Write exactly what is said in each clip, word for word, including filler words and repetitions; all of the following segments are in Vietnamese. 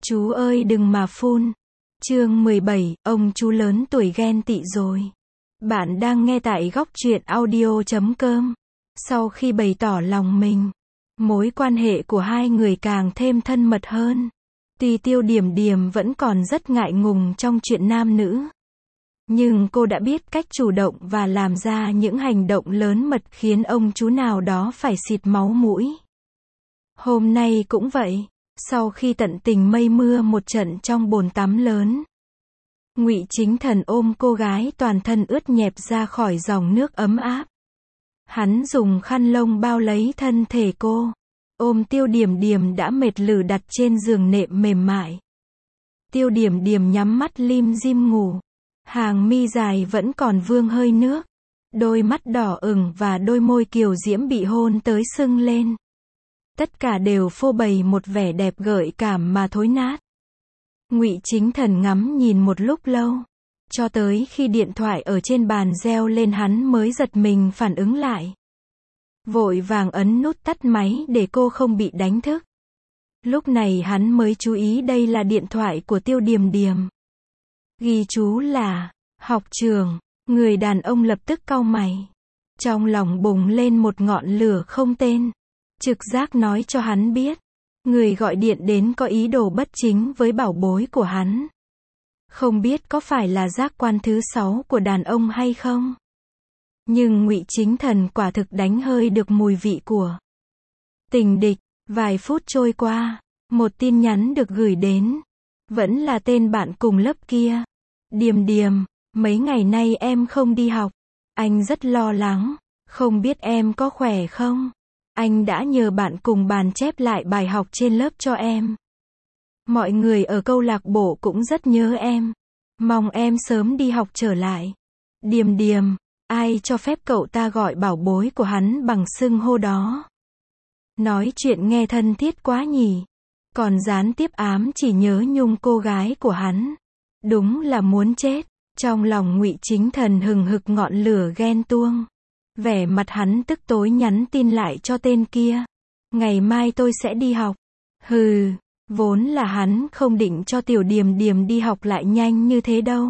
Chú ơi đừng mà phun. Chương mười bảy, ông chú lớn tuổi ghen tị rồi. Bạn đang nghe tại góc truyện audio chấm com. Sau khi bày tỏ lòng mình, mối quan hệ của hai người càng thêm thân mật hơn. Tuy Tiêu Điểm Điểm vẫn còn rất ngại ngùng trong chuyện nam nữ, nhưng cô đã biết cách chủ động và làm ra những hành động lớn mật khiến ông chú nào đó phải xịt máu mũi. Hôm nay cũng vậy, sau khi tận tình mây mưa một trận trong bồn tắm lớn, Ngụy Chính Thần ôm cô gái toàn thân ướt nhẹp ra khỏi dòng nước ấm áp. Hắn dùng khăn lông bao lấy thân thể cô, ôm Tiêu Điểm Điểm đã mệt lử đặt trên giường nệm mềm mại. Tiêu Điểm Điểm nhắm mắt lim dim ngủ, hàng mi dài vẫn còn vương hơi nước, đôi mắt đỏ ửng và đôi môi kiều diễm bị hôn tới sưng lên. Tất cả đều phô bày một vẻ đẹp gợi cảm mà thối nát. Ngụy Chính Thần ngắm nhìn một lúc lâu, cho tới khi điện thoại ở trên bàn reo lên hắn mới giật mình phản ứng lại. Vội vàng ấn nút tắt máy để cô không bị đánh thức. Lúc này hắn mới chú ý đây là điện thoại của Tiêu Điểm Điểm. Ghi chú là học trường. Người đàn ông lập tức cau mày. Trong lòng bùng lên một ngọn lửa không tên. Trực giác nói cho hắn biết, người gọi điện đến có ý đồ bất chính với bảo bối của hắn. Không biết có phải là giác quan thứ sáu của đàn ông hay không? Nhưng Ngụy Chính Thần quả thực đánh hơi được mùi vị của tình địch. Vài phút trôi qua, một tin nhắn được gửi đến. Vẫn là tên bạn cùng lớp kia. Điềm Điềm, mấy ngày nay em không đi học. Anh rất lo lắng, không biết em có khỏe không? Anh đã nhờ bạn cùng bàn chép lại bài học trên lớp cho em. Mọi người ở câu lạc bộ cũng rất nhớ em. Mong em sớm đi học trở lại. Điềm Điềm, ai cho phép cậu ta gọi bảo bối của hắn bằng xưng hô đó? Nói chuyện nghe thân thiết quá nhỉ. Còn gián tiếp ám chỉ nhớ nhung cô gái của hắn. Đúng là muốn chết. Trong lòng Ngụy Chính Thần hừng hực ngọn lửa ghen tuông. Vẻ mặt hắn tức tối nhắn tin lại cho tên kia. Ngày mai tôi sẽ đi học. Hừ, vốn là hắn không định cho Tiểu Điềm Điềm đi học lại nhanh như thế đâu.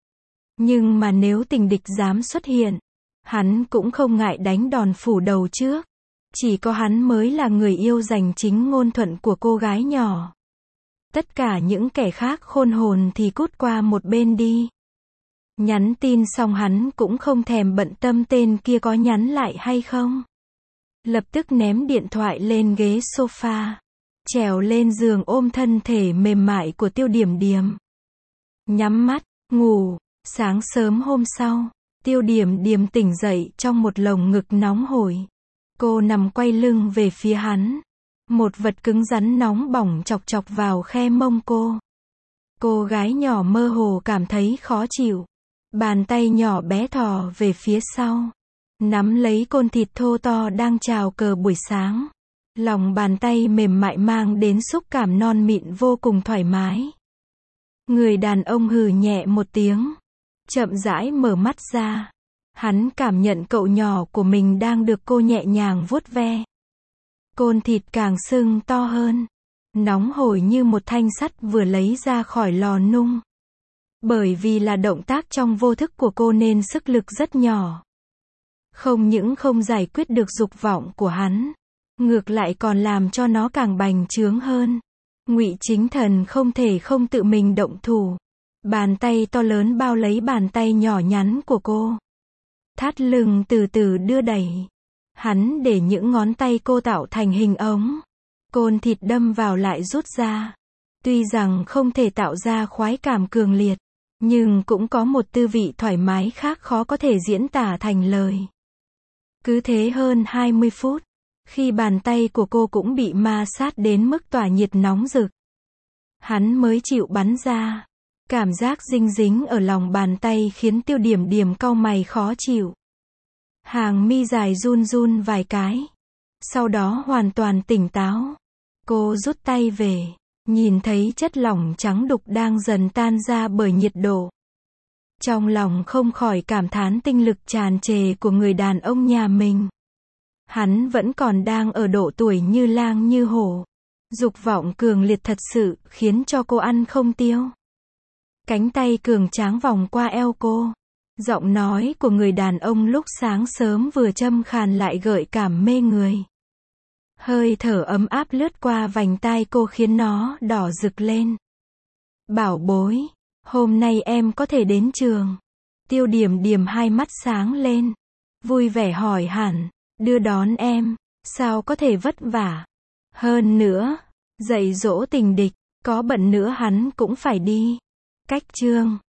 Nhưng mà nếu tình địch dám xuất hiện, hắn cũng không ngại đánh đòn phủ đầu trước. Chỉ có hắn mới là người yêu giành chính ngôn thuận của cô gái nhỏ. Tất cả những kẻ khác khôn hồn thì cút qua một bên đi. Nhắn tin xong hắn cũng không thèm bận tâm tên kia có nhắn lại hay không. Lập tức ném điện thoại lên ghế sofa, trèo lên giường ôm thân thể mềm mại của Tiêu Điểm Điểm. Nhắm mắt, ngủ. Sáng sớm hôm sau, Tiêu Điểm Điểm tỉnh dậy trong một lồng ngực nóng hổi. Cô nằm quay lưng về phía hắn. Một vật cứng rắn nóng bỏng chọc chọc vào khe mông cô. Cô gái nhỏ mơ hồ cảm thấy khó chịu. Bàn tay nhỏ bé thò về phía sau, nắm lấy côn thịt thô to đang chào cờ buổi sáng. Lòng bàn tay mềm mại mang đến xúc cảm non mịn vô cùng thoải mái. Người đàn ông hừ nhẹ một tiếng, chậm rãi mở mắt ra. Hắn cảm nhận cậu nhỏ của mình đang được cô nhẹ nhàng vuốt ve. Côn thịt càng sưng to hơn, nóng hổi như một thanh sắt vừa lấy ra khỏi lò nung. Bởi vì là động tác trong vô thức của cô nên sức lực rất nhỏ. Không những không giải quyết được dục vọng của hắn, ngược lại còn làm cho nó càng bành trướng hơn. Ngụy Chính Thần không thể không tự mình động thủ. Bàn tay to lớn bao lấy bàn tay nhỏ nhắn của cô. Thắt lưng từ từ đưa đẩy. Hắn để những ngón tay cô tạo thành hình ống. Côn thịt đâm vào lại rút ra. Tuy rằng không thể tạo ra khoái cảm cường liệt, nhưng cũng có một tư vị thoải mái khác khó có thể diễn tả thành lời. Cứ thế hơn hai mươi phút, khi bàn tay của cô cũng bị ma sát đến mức tỏa nhiệt nóng rực, hắn mới chịu bắn ra. Cảm giác dinh dính ở lòng bàn tay khiến Tiêu Điểm Điểm cau mày khó chịu. Hàng mi dài run run vài cái. Sau đó hoàn toàn tỉnh táo. Cô rút tay về. Nhìn thấy chất lỏng trắng đục đang dần tan ra bởi nhiệt độ. Trong lòng không khỏi cảm thán tinh lực tràn trề của người đàn ông nhà mình. Hắn vẫn còn đang ở độ tuổi như lang như hổ. Dục vọng cường liệt thật sự, khiến cho cô ăn không tiêu. Cánh tay cường tráng vòng qua eo cô. Giọng nói của người đàn ông lúc sáng sớm vừa châm khàn lại gợi cảm mê người. Hơi thở ấm áp lướt qua vành tai cô khiến nó đỏ rực lên. Bảo bối, hôm nay em có thể đến trường. Tiêu Điểm Điểm hai mắt sáng lên. Vui vẻ hỏi hẳn, đưa đón em, sao có thể vất vả. Hơn nữa, dạy dỗ tình địch, có bận nữa hắn cũng phải đi. Cách chương